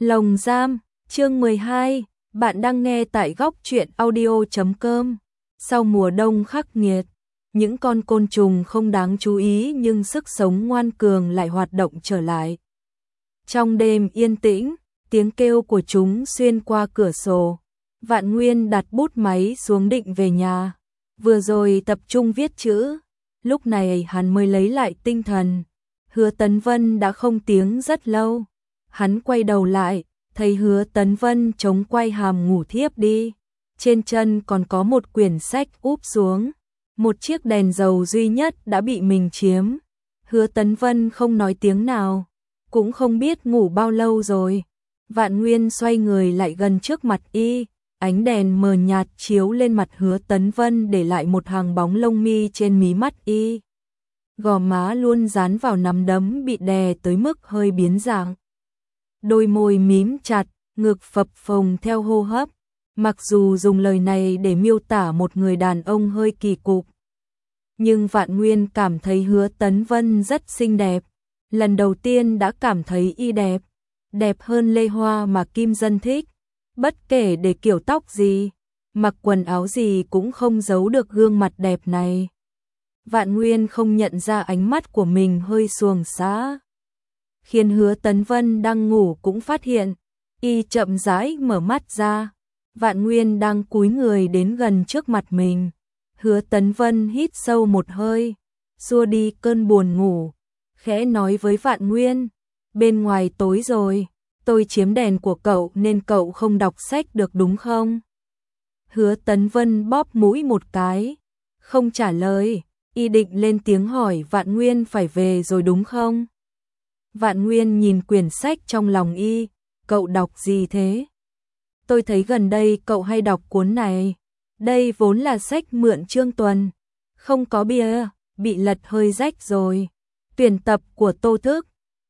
Lồng giam, chương 12, bạn đang nghe tại góc truyện audio.com. Sau mùa đông khắc nghiệt, những con côn trùng không đáng chú ý nhưng sức sống ngoan cường lại hoạt động trở lại. Trong đêm yên tĩnh, tiếng kêu của chúng xuyên qua cửa sổ. Vạn Nguyên đặt bút máy xuống định về nhà. Vừa rồi tập trung viết chữ, lúc này hắn mới lấy lại tinh thần. Hứa Tấn Vân đã không tiếng rất lâu. Hắn quay đầu lại, thấy Hứa Tấn Vân chống quay hàm ngủ thiếp đi. Trên chân còn có một quyển sách úp xuống. Một chiếc đèn dầu duy nhất đã bị mình chiếm. Hứa Tấn Vân không nói tiếng nào, cũng không biết ngủ bao lâu rồi. Vạn Nguyên xoay người lại gần trước mặt y, ánh đèn mờ nhạt chiếu lên mặt Hứa Tấn Vân để lại một hàng bóng lông mi trên mí mắt y. Gò má luôn dán vào nắm đấm bị đè tới mức hơi biến dạng. Đôi môi mím chặt, ngực phập phồng theo hô hấp. Mặc dù dùng lời này để miêu tả một người đàn ông hơi kỳ cục, nhưng Vạn Nguyên cảm thấy Hứa Tấn Vân rất xinh đẹp. Lần đầu tiên đã cảm thấy y đẹp, đẹp hơn Lê Hoa mà Kim Dân thích. Bất kể để kiểu tóc gì, mặc quần áo gì cũng không giấu được gương mặt đẹp này. Vạn Nguyên không nhận ra ánh mắt của mình hơi xuồng xã, khiến Hứa Tấn Vân đang ngủ cũng phát hiện. Y chậm rãi mở mắt ra. Vạn Nguyên đang cúi người đến gần trước mặt mình. Hứa Tấn Vân hít sâu một hơi, xua đi cơn buồn ngủ, khẽ nói với Vạn Nguyên, bên ngoài tối rồi, tôi chiếm đèn của cậu nên cậu không đọc sách được đúng không? Hứa Tấn Vân bóp mũi một cái, không trả lời. Y định lên tiếng hỏi Vạn Nguyên phải về rồi đúng không? Vạn Nguyên nhìn quyển sách trong lòng y, cậu đọc gì thế? Tôi thấy gần đây cậu hay đọc cuốn này. Đây vốn là sách mượn Trương Tuần, không có bìa, bị lật hơi rách rồi. Tuyển tập của Tô Thức.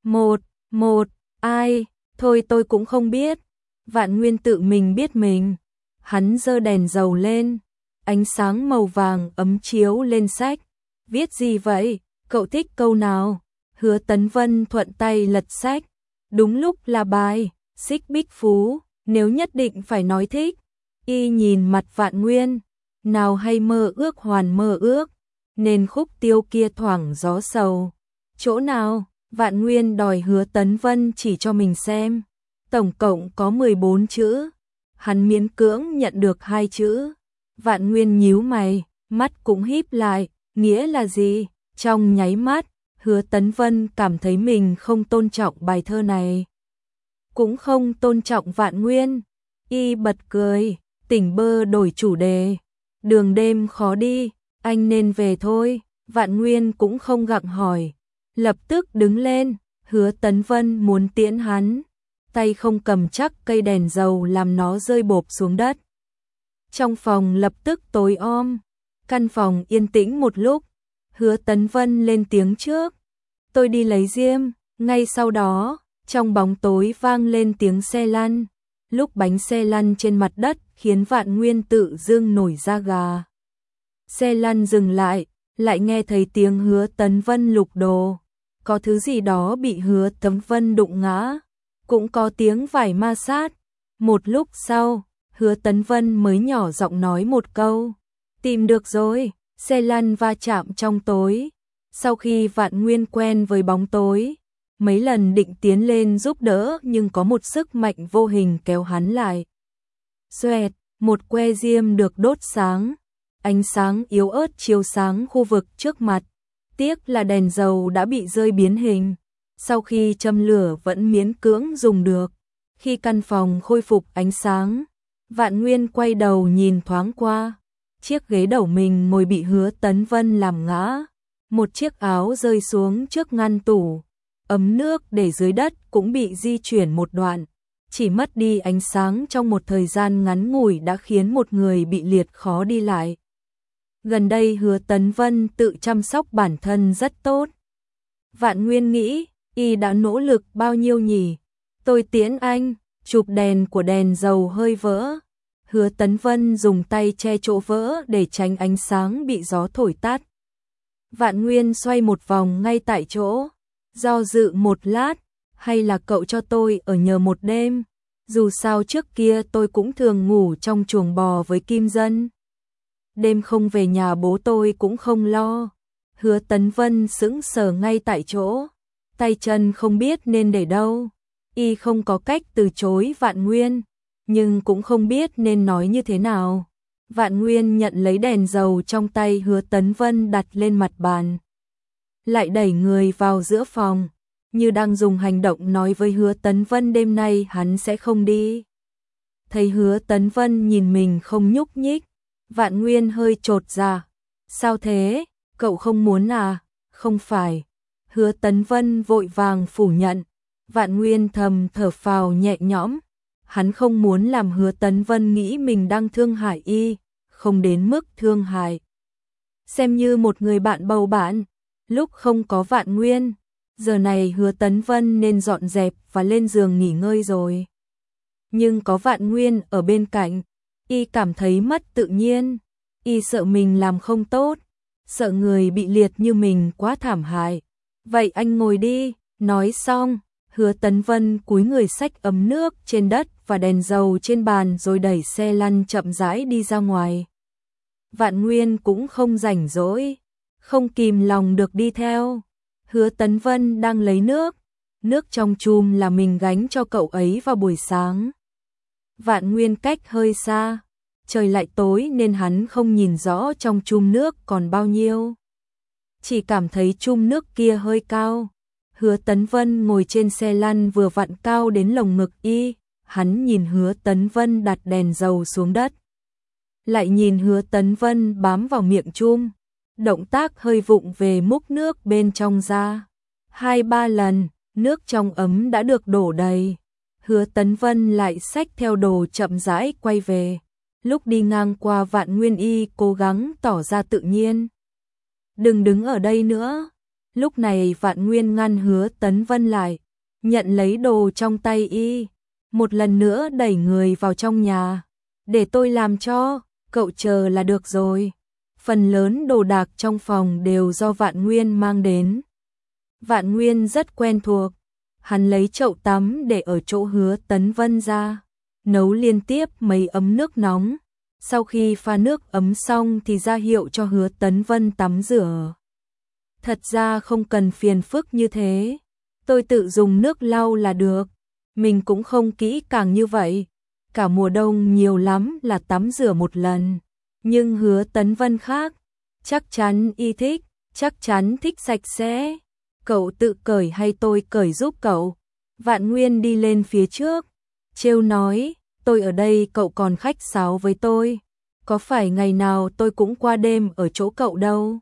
Ai, thôi tôi cũng không biết. Vạn Nguyên tự mình biết mình. Hắn giơ đèn dầu lên, ánh sáng màu vàng ấm chiếu lên sách. Viết gì vậy? Cậu thích câu nào? Hứa Tấn Vân thuận tay lật sách. Đúng lúc là bài Xích Bích Phú, nếu nhất định phải nói thích. Y nhìn mặt Vạn Nguyên, nào hay mơ ước hoàn mơ ước, nên khúc tiêu kia thoảng gió sầu. Chỗ nào? Vạn Nguyên đòi Hứa Tấn Vân chỉ cho mình xem. Tổng cộng có 14 chữ. Hắn miễn cưỡng nhận được 2 chữ. Vạn Nguyên nhíu mày, mắt cũng híp lại, nghĩa là gì? Trong nháy mắt, Hứa Tấn Vân cảm thấy mình không tôn trọng bài thơ này, cũng không tôn trọng Vạn Nguyên. Y bật cười, tỉnh bơ đổi chủ đề. Đường đêm khó đi, anh nên về thôi. Vạn Nguyên cũng không gặng hỏi, lập tức đứng lên. Hứa Tấn Vân muốn tiễn hắn, tay không cầm chắc cây đèn dầu làm nó rơi bộp xuống đất. Trong phòng lập tức tối om, căn phòng yên tĩnh một lúc. Hứa Tấn Vân lên tiếng trước, tôi đi lấy diêm. Ngay sau đó, trong bóng tối vang lên tiếng xe lăn. Lúc bánh xe lăn trên mặt đất khiến Vạn Nguyên tự dưng nổi da gà. Xe lăn dừng lại, lại nghe thấy tiếng Hứa Tấn Vân lục đồ. Có thứ gì đó bị Hứa Tấn Vân đụng ngã, cũng có tiếng vải ma sát. Một lúc sau, Hứa Tấn Vân mới nhỏ giọng nói một câu, tìm được rồi. Xe lăn va chạm trong tối. Sau khi Vạn Nguyên quen với bóng tối, mấy lần định tiến lên giúp đỡ nhưng có một sức mạnh vô hình kéo hắn lại. Xoẹt, một que diêm được đốt sáng. Ánh sáng yếu ớt chiếu sáng khu vực trước mặt. Tiếc là đèn dầu đã bị rơi biến hình. Sau khi châm lửa vẫn miễn cưỡng dùng được. Khi căn phòng khôi phục ánh sáng, Vạn Nguyên quay đầu nhìn thoáng qua. Chiếc ghế đầu mình ngồi bị Hứa Tấn Vân làm ngã. Một chiếc áo rơi xuống trước ngăn tủ. Ấm nước để dưới đất cũng bị di chuyển một đoạn. Chỉ mất đi ánh sáng trong một thời gian ngắn ngủi đã khiến một người bị liệt khó đi lại. Gần đây Hứa Tấn Vân tự chăm sóc bản thân rất tốt. Vạn Nguyên nghĩ, y đã nỗ lực bao nhiêu nhỉ? Tôi tiễn anh. Chụp đèn của đèn dầu hơi vỡ. Hứa Tấn Vân dùng tay che chỗ vỡ để tránh ánh sáng bị gió thổi tắt. Vạn Nguyên xoay một vòng ngay tại chỗ, do dự một lát, hay là cậu cho tôi ở nhờ một đêm? Dù sao trước kia tôi cũng thường ngủ trong chuồng bò với Kim Dân. Đêm không về nhà bố tôi cũng không lo. Hứa Tấn Vân sững sờ ngay tại chỗ, tay chân không biết nên để đâu. Y không có cách từ chối Vạn Nguyên, nhưng cũng không biết nên nói như thế nào. Vạn Nguyên nhận lấy đèn dầu trong tay Hứa Tấn Vân đặt lên mặt bàn, lại đẩy người vào giữa phòng, như đang dùng hành động nói với Hứa Tấn Vân đêm nay hắn sẽ không đi. Thấy Hứa Tấn Vân nhìn mình không nhúc nhích, Vạn Nguyên hơi chột dạ. Sao thế, cậu không muốn à? Không phải. Hứa Tấn Vân vội vàng phủ nhận. Vạn Nguyên thầm thở phào nhẹ nhõm. Hắn không muốn làm Hứa Tấn Vân nghĩ mình đang thương hại y, không đến mức thương hại. Xem như một người bạn bầu bạn. Lúc không có Vạn Nguyên, giờ này Hứa Tấn Vân nên dọn dẹp và lên giường nghỉ ngơi rồi. Nhưng có Vạn Nguyên ở bên cạnh, y cảm thấy mất tự nhiên. Y sợ mình làm không tốt, sợ người bị liệt như mình quá thảm hại. Vậy anh ngồi đi. Nói xong, Hứa Tấn Vân cúi người xách ấm nước trên đất và đèn dầu trên bàn rồi đẩy xe lăn chậm rãi đi ra ngoài. Vạn Nguyên cũng không rảnh rỗi, không kìm lòng được đi theo. Hứa Tấn Vân đang lấy nước trong chum là mình gánh cho cậu ấy vào buổi sáng. Vạn Nguyên cách hơi xa, trời lại tối nên hắn không nhìn rõ trong chum nước còn bao nhiêu. Chỉ cảm thấy chum nước kia hơi cao. Hứa Tấn Vân ngồi trên xe lăn vừa vặn cao đến lồng ngực y, hắn nhìn Hứa Tấn Vân đặt đèn dầu xuống đất. Lại nhìn Hứa Tấn Vân bám vào miệng chum, động tác hơi vụng về múc nước bên trong ra. 2-3 lần, nước trong ấm đã được đổ đầy. Hứa Tấn Vân lại xách theo đồ chậm rãi quay về. Lúc đi ngang qua Vạn Nguyên y cố gắng tỏ ra tự nhiên. Đừng đứng ở đây nữa. Lúc này Vạn Nguyên ngăn Hứa Tấn Vân lại, nhận lấy đồ trong tay y, một lần nữa đẩy người vào trong nhà. Để tôi làm cho, cậu chờ là được rồi. Phần lớn đồ đạc trong phòng đều do Vạn Nguyên mang đến. Vạn Nguyên rất quen thuộc. Hắn lấy chậu tắm để ở chỗ Hứa Tấn Vân ra, nấu liên tiếp mấy ấm nước nóng. Sau khi pha nước ấm xong thì ra hiệu cho Hứa Tấn Vân tắm rửa. Thật ra không cần phiền phức như thế, tôi tự dùng nước lau là được. Mình cũng không kỹ càng như vậy. Cả mùa đông nhiều lắm là tắm rửa một lần. Nhưng Hứa Tấn Vân khác, chắc chắn y thích, chắc chắn thích sạch sẽ. Cậu tự cởi hay tôi cởi giúp cậu? Vạn Nguyên đi lên phía trước, trêu nói, tôi ở đây cậu còn khách sáo với tôi. Có phải ngày nào tôi cũng qua đêm ở chỗ cậu đâu.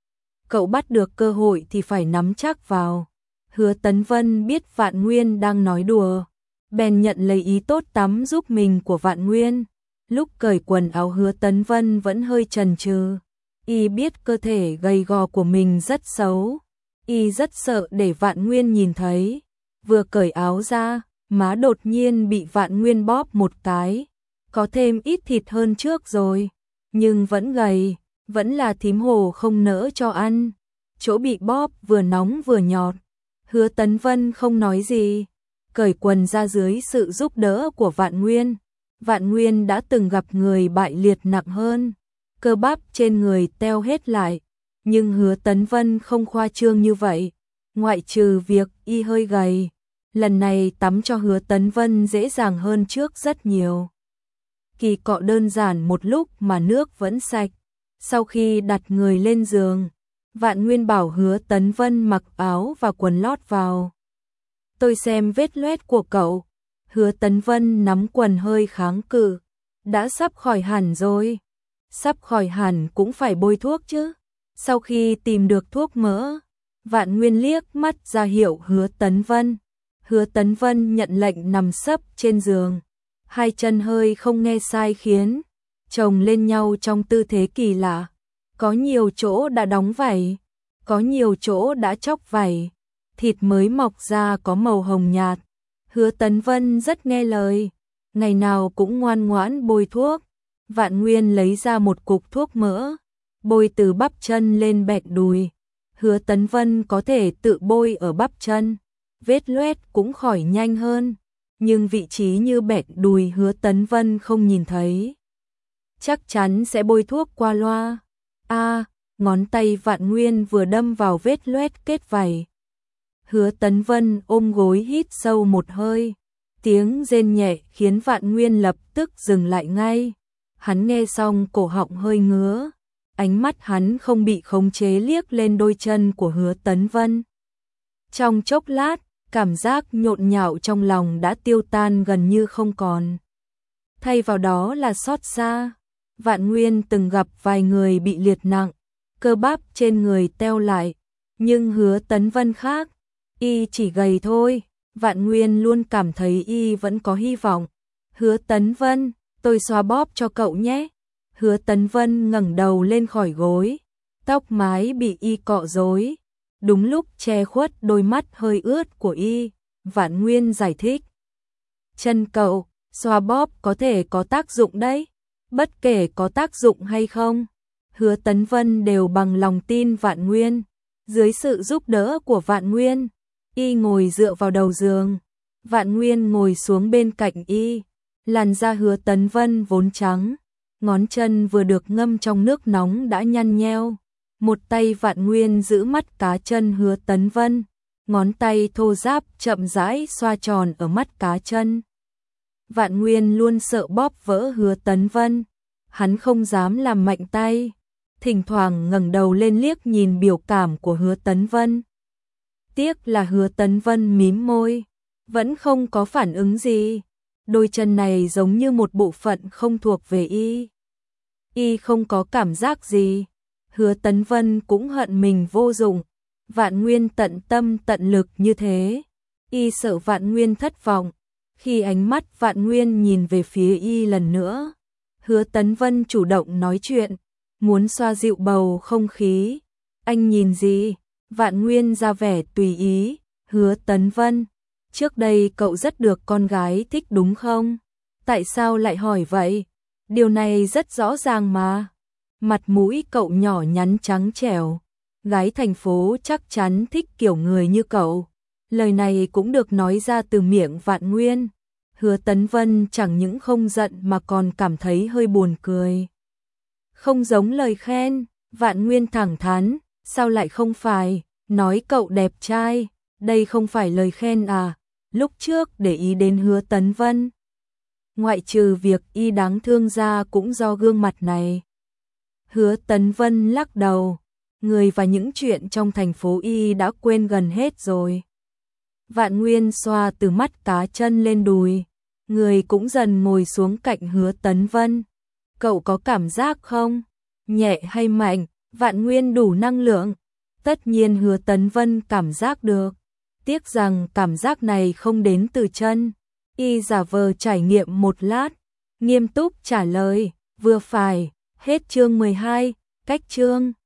Cậu bắt được cơ hội thì phải nắm chắc vào. Hứa Tấn Vân biết Vạn Nguyên đang nói đùa, bèn nhận lấy ý tốt tắm giúp mình của Vạn Nguyên. Lúc cởi quần áo Hứa Tấn Vân vẫn hơi chần chừ. Y biết cơ thể gầy gò của mình rất xấu. Y rất sợ để Vạn Nguyên nhìn thấy. Vừa cởi áo ra, má đột nhiên bị Vạn Nguyên bóp một cái. Có thêm ít thịt hơn trước rồi, nhưng vẫn gầy, vẫn là thím Hồ không nỡ cho ăn. Chỗ bị bóp vừa nóng vừa nhọt. Hứa Tấn Vân không nói gì, cởi quần ra dưới sự giúp đỡ của Vạn Nguyên. Vạn Nguyên đã từng gặp người bại liệt nặng hơn, cơ bắp trên người teo hết lại. Nhưng Hứa Tấn Vân không khoa trương như vậy, ngoại trừ việc y hơi gầy. Lần này tắm cho Hứa Tấn Vân dễ dàng hơn trước rất nhiều. Kỳ cọ đơn giản một lúc mà nước vẫn sạch. Sau khi đặt người lên giường, Vạn Nguyên bảo Hứa Tấn Vân mặc áo và quần lót vào. Tôi xem vết loét của cậu. Hứa Tấn Vân nắm quần hơi kháng cự. Đã sắp khỏi hẳn rồi. Sắp khỏi hẳn cũng phải bôi thuốc chứ. Sau khi tìm được thuốc mỡ, Vạn Nguyên liếc mắt ra hiệu Hứa Tấn Vân. Hứa Tấn Vân nhận lệnh nằm sấp trên giường. Hai chân hơi không nghe sai khiến chồng lên nhau trong tư thế kỳ lạ. Có nhiều chỗ đã đóng vảy, có nhiều chỗ đã chóc vảy. Thịt mới mọc ra có màu hồng nhạt. Hứa Tấn Vân rất nghe lời, ngày nào cũng ngoan ngoãn bôi thuốc. Vạn Nguyên lấy ra một cục thuốc mỡ, bôi từ bắp chân lên bẹn đùi. Hứa Tấn Vân có thể tự bôi ở bắp chân, vết loét cũng khỏi nhanh hơn, nhưng vị trí như bẹt đùi Hứa Tấn Vân không nhìn thấy. Chắc chắn sẽ bôi thuốc qua loa. Ngón tay Vạn Nguyên vừa đâm vào vết loét kết vảy. Hứa Tấn Vân ôm gối hít sâu một hơi. Tiếng rên nhẹ khiến Vạn Nguyên lập tức dừng lại ngay. Hắn nghe xong cổ họng hơi ngứa. Ánh mắt hắn không bị khống chế liếc lên đôi chân của Hứa Tấn Vân. Trong chốc lát, cảm giác nhộn nhạo trong lòng đã tiêu tan gần như không còn. Thay vào đó là xót xa. Vạn Nguyên từng gặp vài người bị liệt nặng, cơ bắp trên người teo lại, nhưng Hứa Tấn Vân khác, y chỉ gầy thôi. Vạn Nguyên luôn cảm thấy y vẫn có hy vọng. Hứa Tấn Vân, tôi xoa bóp cho cậu nhé. Hứa Tấn Vân ngẩng đầu lên khỏi gối, tóc mái bị y cọ rối, đúng lúc che khuất đôi mắt hơi ướt của y. Vạn Nguyên giải thích. Chân cậu, xoa bóp có thể có tác dụng đấy. Bất kể có tác dụng hay không, Hứa Tấn Vân đều bằng lòng tin Vạn Nguyên. Dưới sự giúp đỡ của Vạn Nguyên, y ngồi dựa vào đầu giường. Vạn Nguyên ngồi xuống bên cạnh y. Làn da Hứa Tấn Vân vốn trắng, ngón chân vừa được ngâm trong nước nóng đã nhăn nheo. Một tay Vạn Nguyên giữ mắt cá chân Hứa Tấn Vân, ngón tay thô ráp chậm rãi xoa tròn ở mắt cá chân. Vạn Nguyên luôn sợ bóp vỡ Hứa Tấn Vân, hắn không dám làm mạnh tay, thỉnh thoảng ngẩng đầu lên liếc nhìn biểu cảm của Hứa Tấn Vân. Tiếc là Hứa Tấn Vân mím môi, vẫn không có phản ứng gì. Đôi chân này giống như một bộ phận không thuộc về y. Y không có cảm giác gì. Hứa Tấn Vân cũng hận mình vô dụng. Vạn Nguyên tận tâm tận lực như thế, y sợ Vạn Nguyên thất vọng. Khi ánh mắt Vạn Nguyên nhìn về phía y lần nữa, Hứa Tấn Vân chủ động nói chuyện, muốn xoa dịu bầu không khí. Anh nhìn gì? Vạn Nguyên ra vẻ tùy ý. Hứa Tấn Vân, trước đây cậu rất được con gái thích đúng không? Tại sao lại hỏi vậy? Điều này rất rõ ràng mà. Mặt mũi cậu nhỏ nhắn trắng trẻo, gái thành phố chắc chắn thích kiểu người như cậu. Lời này cũng được nói ra từ miệng Vạn Nguyên. Hứa Tấn Vân chẳng những không giận mà còn cảm thấy hơi buồn cười. Không giống lời khen. Vạn Nguyên thẳng thắn, sao lại không phải, nói cậu đẹp trai, đây không phải lời khen à? Lúc trước để ý đến Hứa Tấn Vân, ngoại trừ việc y đáng thương ra cũng do gương mặt này. Hứa Tấn Vân lắc đầu, người và những chuyện trong thành phố y đã quên gần hết rồi. Vạn Nguyên xoa từ mắt cá chân lên đùi, người cũng dần ngồi xuống cạnh Hứa Tấn Vân. Cậu có cảm giác không? Nhẹ hay mạnh? Vạn Nguyên đủ năng lượng. Tất nhiên Hứa Tấn Vân cảm giác được. Tiếc rằng cảm giác này không đến từ chân. Y giả vờ trải nghiệm một lát, nghiêm túc trả lời, vừa phải. Hết chương 12, cách chương.